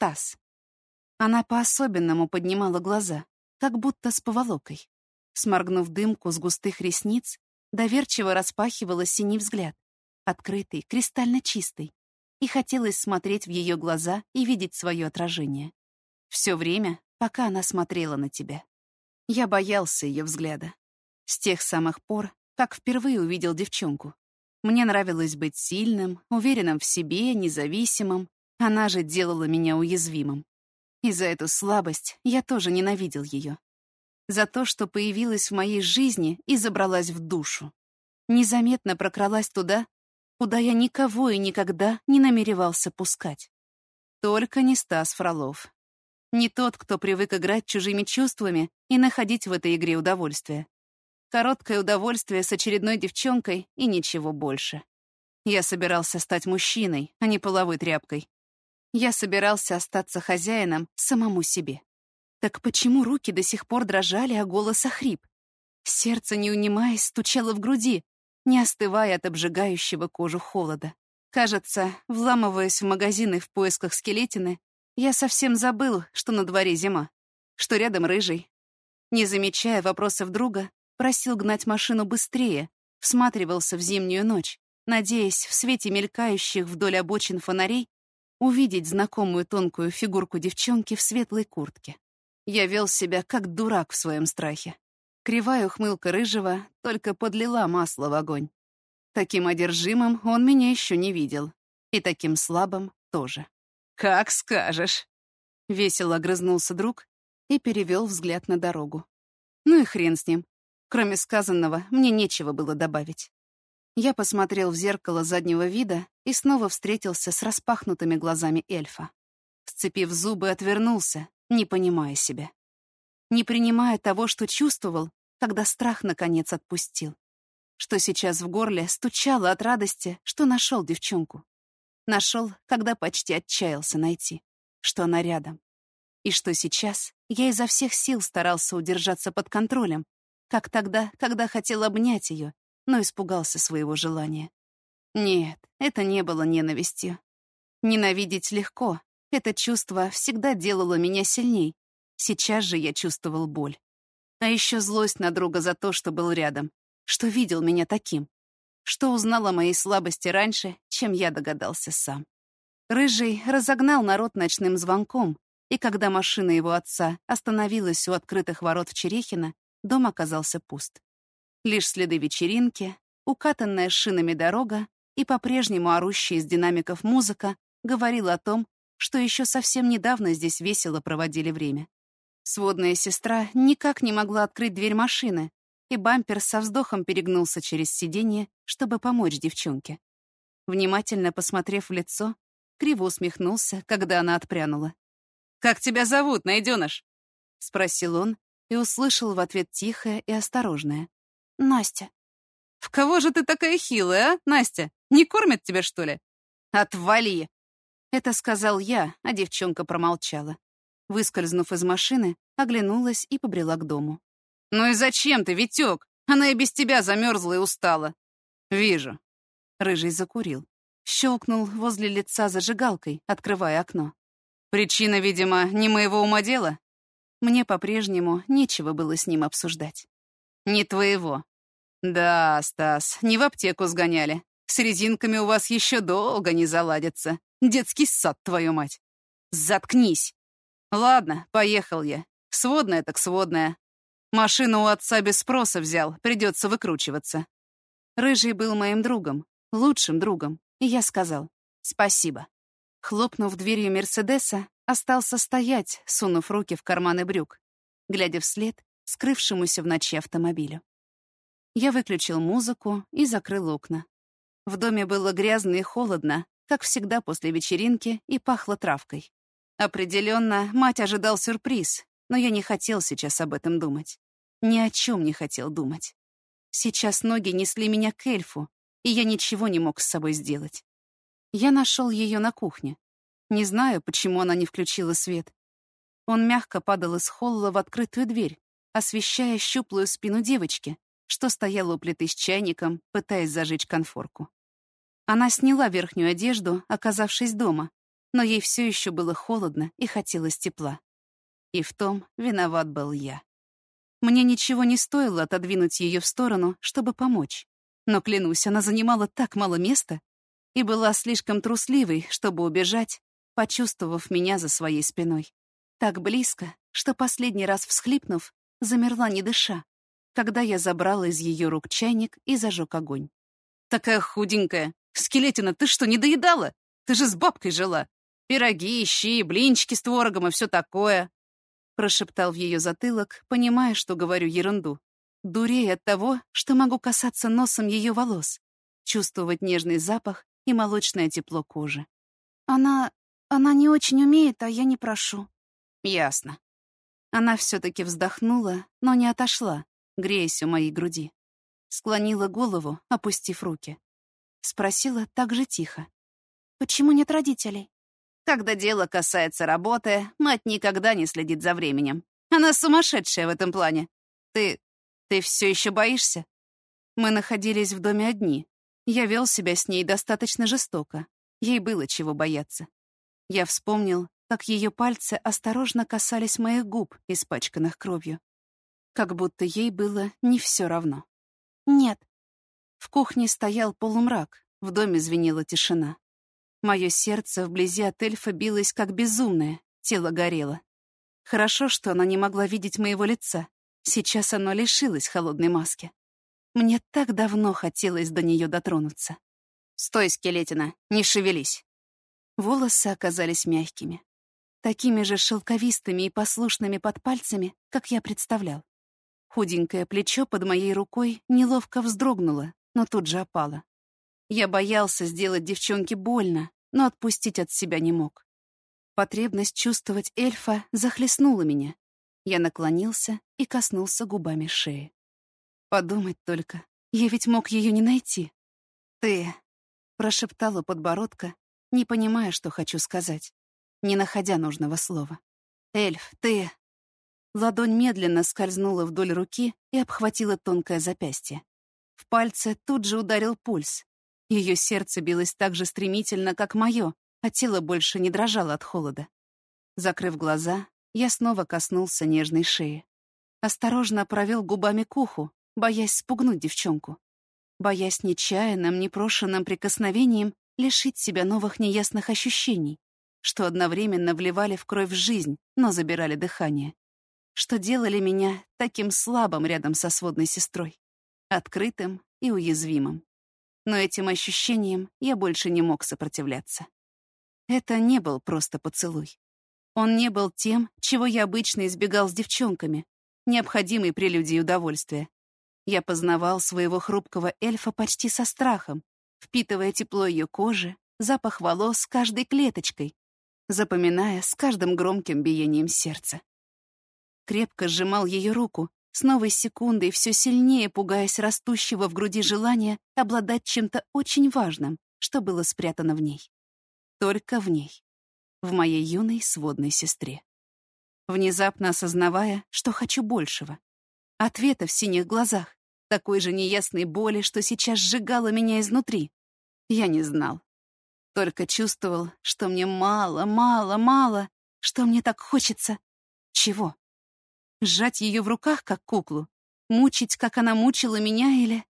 Стас. Она по-особенному поднимала глаза, как будто с поволокой. Сморгнув дымку с густых ресниц, доверчиво распахивала синий взгляд, открытый, кристально чистый, и хотелось смотреть в ее глаза и видеть свое отражение. Все время, пока она смотрела на тебя. Я боялся ее взгляда. С тех самых пор, как впервые увидел девчонку. Мне нравилось быть сильным, уверенным в себе, независимым. Она же делала меня уязвимым. И за эту слабость я тоже ненавидел ее. За то, что появилась в моей жизни и забралась в душу. Незаметно прокралась туда, куда я никого и никогда не намеревался пускать. Только не Стас Фролов. Не тот, кто привык играть чужими чувствами и находить в этой игре удовольствие. Короткое удовольствие с очередной девчонкой и ничего больше. Я собирался стать мужчиной, а не половой тряпкой. Я собирался остаться хозяином самому себе. Так почему руки до сих пор дрожали, а голос охрип? Сердце, не унимаясь, стучало в груди, не остывая от обжигающего кожу холода. Кажется, вламываясь в магазины в поисках скелетины, я совсем забыл, что на дворе зима, что рядом рыжий. Не замечая вопросов друга, просил гнать машину быстрее, всматривался в зимнюю ночь, надеясь в свете мелькающих вдоль обочин фонарей увидеть знакомую тонкую фигурку девчонки в светлой куртке. Я вел себя как дурак в своем страхе. Кривая ухмылка рыжего только подлила масло в огонь. Таким одержимым он меня еще не видел. И таким слабым тоже. «Как скажешь!» — весело огрызнулся друг и перевел взгляд на дорогу. Ну и хрен с ним. Кроме сказанного, мне нечего было добавить. Я посмотрел в зеркало заднего вида и снова встретился с распахнутыми глазами эльфа. Сцепив зубы, отвернулся, не понимая себя. Не принимая того, что чувствовал, когда страх наконец отпустил. Что сейчас в горле стучало от радости, что нашел девчонку. Нашел, когда почти отчаялся найти, что она рядом. И что сейчас я изо всех сил старался удержаться под контролем, как тогда, когда хотел обнять ее, но испугался своего желания. Нет, это не было ненавистью. Ненавидеть легко. Это чувство всегда делало меня сильней. Сейчас же я чувствовал боль. А еще злость на друга за то, что был рядом, что видел меня таким, что узнал о моей слабости раньше, чем я догадался сам. Рыжий разогнал народ ночным звонком, и когда машина его отца остановилась у открытых ворот в Черехино, дом оказался пуст. Лишь следы вечеринки, укатанная шинами дорога и по-прежнему орущая из динамиков музыка говорила о том, что еще совсем недавно здесь весело проводили время. Сводная сестра никак не могла открыть дверь машины, и бампер со вздохом перегнулся через сиденье, чтобы помочь девчонке. Внимательно посмотрев в лицо, криво усмехнулся, когда она отпрянула. «Как тебя зовут, найденыш?» — спросил он и услышал в ответ тихое и осторожное. «Настя». «В кого же ты такая хилая, а, Настя? Не кормят тебя, что ли?» «Отвали!» Это сказал я, а девчонка промолчала. Выскользнув из машины, оглянулась и побрела к дому. «Ну и зачем ты, Витёк? Она и без тебя замерзла и устала». «Вижу». Рыжий закурил. Щелкнул возле лица зажигалкой, открывая окно. «Причина, видимо, не моего ума дело?» Мне по-прежнему нечего было с ним обсуждать. «Не твоего». «Да, Стас, не в аптеку сгоняли. С резинками у вас еще долго не заладится. Детский сад, твою мать». «Заткнись». «Ладно, поехал я. Сводная так сводная. Машину у отца без спроса взял, придется выкручиваться». Рыжий был моим другом, лучшим другом, и я сказал «спасибо». Хлопнув дверью Мерседеса, остался стоять, сунув руки в карманы брюк, глядя вслед скрывшемуся в ночи автомобилю. Я выключил музыку и закрыл окна. В доме было грязно и холодно, как всегда после вечеринки, и пахло травкой. Определенно, мать ожидал сюрприз, но я не хотел сейчас об этом думать. Ни о чем не хотел думать. Сейчас ноги несли меня к эльфу, и я ничего не мог с собой сделать. Я нашел ее на кухне. Не знаю, почему она не включила свет. Он мягко падал из холла в открытую дверь, освещая щуплую спину девочки, что стояла у плиты с чайником, пытаясь зажечь конфорку. Она сняла верхнюю одежду, оказавшись дома, но ей все еще было холодно и хотелось тепла. И в том виноват был я. Мне ничего не стоило отодвинуть ее в сторону, чтобы помочь. Но, клянусь, она занимала так мало места и была слишком трусливой, чтобы убежать, почувствовав меня за своей спиной. Так близко, что последний раз всхлипнув, замерла не дыша, когда я забрала из ее рук чайник и зажег огонь. «Такая худенькая! Скелетина, ты что, не доедала? Ты же с бабкой жила! Пироги, щи, блинчики с творогом и все такое!» Прошептал в ее затылок, понимая, что говорю ерунду. Дурея от того, что могу касаться носом ее волос, чувствовать нежный запах и молочное тепло кожи. Она не очень умеет, а я не прошу. Ясно. Она все-таки вздохнула, но не отошла, греясь у моей груди. Склонила голову, опустив руки. Спросила так же тихо. «Почему нет родителей?» «Когда дело касается работы, мать никогда не следит за временем. Она сумасшедшая в этом плане. Ты все еще боишься?» Мы находились в доме одни. Я вел себя с ней достаточно жестоко. Ей было чего бояться. Я вспомнил, как ее пальцы осторожно касались моих губ, испачканных кровью. Как будто ей было не все равно. «Нет». В кухне стоял полумрак, в доме звенела тишина. Мое сердце вблизи от эльфа билось как безумное, тело горело. Хорошо, что она не могла видеть моего лица. Сейчас оно лишилось холодной маски. Мне так давно хотелось до нее дотронуться. «Стой, скелетина, не шевелись!» Волосы оказались мягкими. Такими же шелковистыми и послушными под пальцами, как я представлял. Худенькое плечо под моей рукой неловко вздрогнуло, но тут же опало. Я боялся сделать девчонке больно, но отпустить от себя не мог. Потребность чувствовать эльфа захлестнула меня. Я наклонился и коснулся губами шеи. Подумать только, я ведь мог ее не найти. «Ты...» — прошептала подбородка, не понимая, что хочу сказать, не находя нужного слова. «Эльф, ты...» Ладонь медленно скользнула вдоль руки и обхватила тонкое запястье. В пальце тут же ударил пульс. Ее сердце билось так же стремительно, как мое, а тело больше не дрожало от холода. Закрыв глаза, я снова коснулся нежной шеи. Осторожно провел губами к уху, боясь спугнуть девчонку. Боясь нечаянным, непрошенным прикосновением лишить себя новых неясных ощущений, что одновременно вливали в кровь жизнь, но забирали дыхание. Что делали меня таким слабым рядом со сводной сестрой, открытым и уязвимым. Но этим ощущениям я больше не мог сопротивляться. Это не был просто поцелуй. Он не был тем, чего я обычно избегал с девчонками, необходимой прелюдией удовольствия. Я познавал своего хрупкого эльфа почти со страхом, впитывая тепло ее кожи, запах волос с каждой клеточкой, запоминая с каждым громким биением сердца. Крепко сжимал ее руку, с новой секундой все сильнее пугаясь растущего в груди желания обладать чем-то очень важным, что было спрятано в ней. Только в ней. В моей юной сводной сестре. Внезапно осознавая, что хочу большего. Ответа в синих глазах, такой же неясной боли, что сейчас сжигала меня изнутри. Я не знал. Только чувствовал, что мне мало, мало, мало, что мне так хочется. Чего? Сжать ее в руках, как куклу? Мучить, как она мучила меня, или...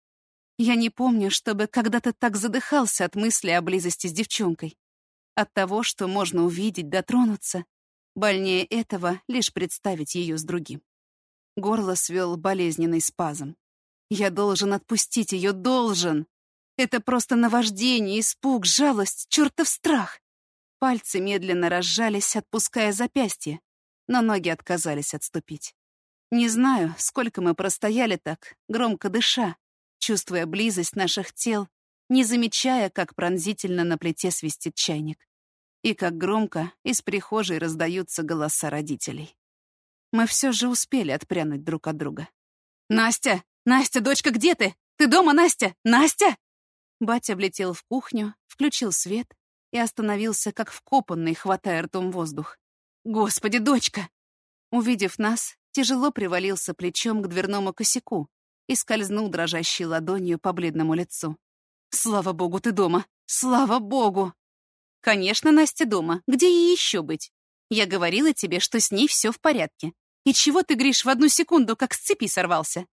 Я не помню, чтобы когда-то так задыхался от мысли о близости с девчонкой. От того, что можно увидеть, дотронуться. Больнее этого лишь представить ее с другим. Горло свел болезненный спазм. Я должен отпустить ее, должен. Это просто наваждение, испуг, жалость, чертов страх. Пальцы медленно разжались, отпуская запястье, но ноги отказались отступить. Не знаю, сколько мы простояли так, громко дыша, чувствуя близость наших тел, не замечая, как пронзительно на плите свистит чайник, и как громко из прихожей раздаются голоса родителей. Мы все же успели отпрянуть друг от друга. «Настя! Настя, дочка, где ты? Ты дома, Настя? Настя?» Батя влетел в кухню, включил свет и остановился, как вкопанный, хватая ртом воздух. «Господи, дочка!» Увидев нас, тяжело привалился плечом к дверному косяку и скользнул дрожащей ладонью по бледному лицу. «Слава богу, ты дома! Слава богу!» Конечно, Настя дома. Где ей еще быть? Я говорила тебе, что с ней все в порядке. И чего ты, Гриш, в одну секунду как с цепи сорвался?»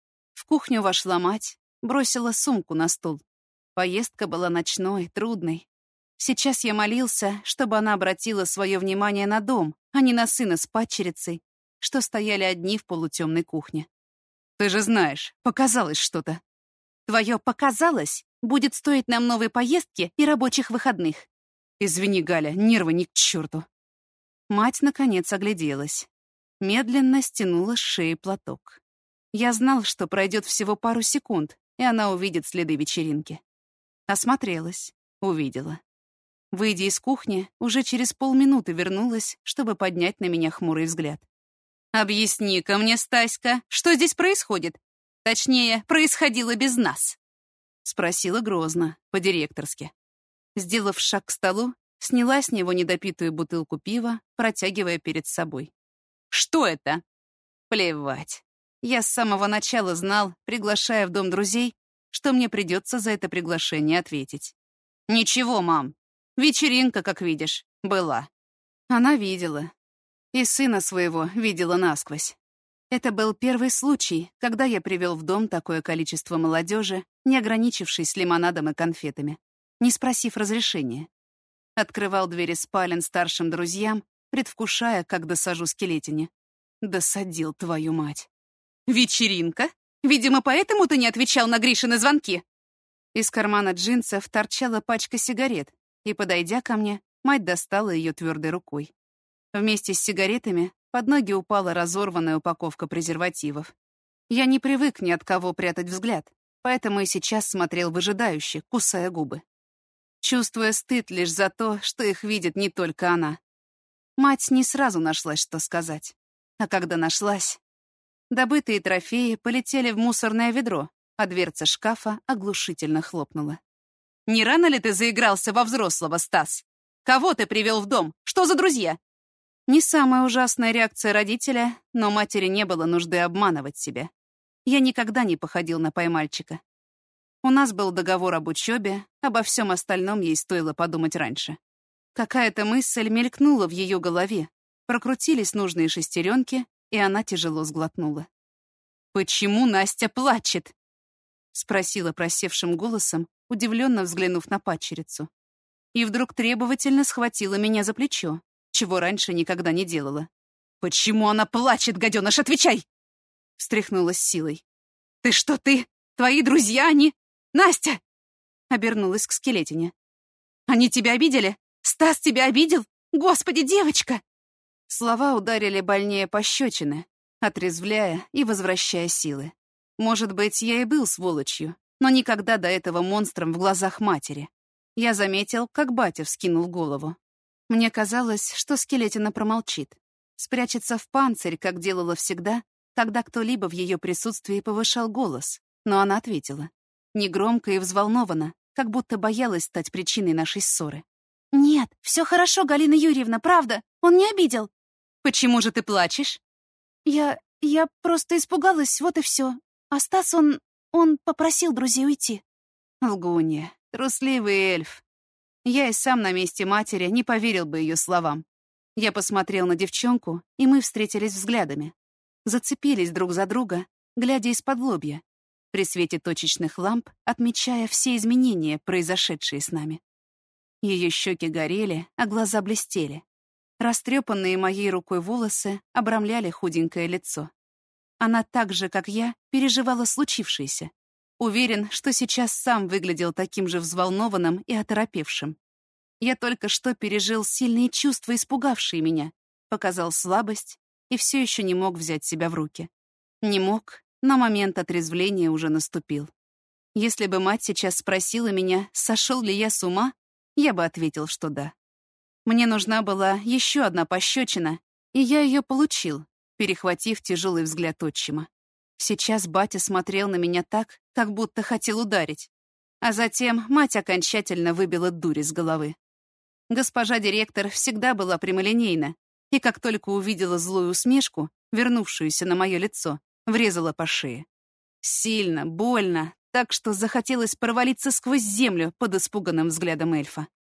В кухню вошла мать, бросила сумку на стол. Поездка была ночной, трудной. Сейчас я молился, чтобы она обратила свое внимание на дом, а не на сына с падчерицей, что стояли одни в полутемной кухне. «Ты же знаешь, показалось что-то». «Твое «показалось» будет стоить нам новой поездки и рабочих выходных». «Извини, Галя, нервы ни к черту». Мать, наконец, огляделась. Медленно стянула с шеи платок. Я знал, что пройдет всего пару секунд, и она увидит следы вечеринки. Осмотрелась, увидела. Выйдя из кухни, уже через полминуты вернулась, чтобы поднять на меня хмурый взгляд. «Объясни-ка мне, Стаська, что здесь происходит? Точнее, происходило без нас?» Спросила грозно, по-директорски. Сделав шаг к столу, сняла с него недопитую бутылку пива, протягивая перед собой. «Что это?» «Плевать. Я с самого начала знал, приглашая в дом друзей, что мне придется за это приглашение ответить. Ничего, мам. Вечеринка, как видишь, была». Она видела. И сына своего видела насквозь. Это был первый случай, когда я привел в дом такое количество молодежи, не ограничившись лимонадом и конфетами, не спросив разрешения. Открывал двери спален старшим друзьям, предвкушая, как досажу скелетине. Досадил, твою мать. «Вечеринка? Видимо, поэтому ты не отвечал на Гришины звонки?» Из кармана джинсов торчала пачка сигарет, и, подойдя ко мне, мать достала ее твердой рукой. Вместе с сигаретами под ноги упала разорванная упаковка презервативов. Я не привык ни от кого прятать взгляд, поэтому и сейчас смотрел выжидающе, кусая губы. Чувствуя стыд лишь за то, что их видит не только она. Мать не сразу нашлась, что сказать. А когда нашлась, добытые трофеи полетели в мусорное ведро, а дверца шкафа оглушительно хлопнула. «Не рано ли ты заигрался во взрослого, Стас? Кого ты привел в дом? Что за друзья?» Не самая ужасная реакция родителя, но матери не было нужды обманывать себя. Я никогда не походил на поймальчика. У нас был договор об учебе, обо всем остальном ей стоило подумать раньше. Какая-то мысль мелькнула в ее голове, прокрутились нужные шестеренки, и она тяжело сглотнула. «Почему Настя плачет?» — спросила просевшим голосом, удивленно взглянув на падчерицу. И вдруг требовательно схватила меня за плечо, чего раньше никогда не делала. «Почему она плачет, гаденыш, отвечай!» Встряхнулась силой. «Ты что, ты? Твои друзья, они? Настя!» Обернулась к скелетине. «Они тебя обидели? Стас тебя обидел? Господи, девочка!» Слова ударили больнее пощечины, отрезвляя и возвращая силы. Может быть, я и был сволочью, но никогда до этого монстром в глазах матери. Я заметил, как батя вскинул голову. Мне казалось, что скелетина промолчит. Спрячется в панцирь, как делала всегда, когда кто-либо в ее присутствии повышал голос. Но она ответила. Негромко и взволнованно, как будто боялась стать причиной нашей ссоры. «Нет, все хорошо, Галина Юрьевна, правда. Он не обидел». «Почему же ты плачешь?» Я просто испугалась, вот и все. А Стас, он попросил друзей уйти». Лгунья, трусливый эльф. Я и сам на месте матери не поверил бы ее словам. Я посмотрел на девчонку, и мы встретились взглядами. Зацепились друг за друга, глядя из-под лобья, при свете точечных ламп, отмечая все изменения, произошедшие с нами. Ее щеки горели, а глаза блестели. Растрепанные моей рукой волосы обрамляли худенькое лицо. Она так же, как я, переживала случившееся. Уверен, что сейчас сам выглядел таким же взволнованным и оторопевшим. Я только что пережил сильные чувства, испугавшие меня, показал слабость и все еще не мог взять себя в руки. Не мог, но момент отрезвления уже наступил. Если бы мать сейчас спросила меня, сошел ли я с ума, я бы ответил, что да. Мне нужна была еще одна пощечина, и я ее получил, перехватив тяжелый взгляд отчима. Сейчас батя смотрел на меня так, как будто хотел ударить. А затем мать окончательно выбила дурь из головы. Госпожа директор всегда была прямолинейна, и как только увидела злую усмешку, вернувшуюся на мое лицо, врезала по шее. Сильно, больно, так что захотелось провалиться сквозь землю под испуганным взглядом эльфа.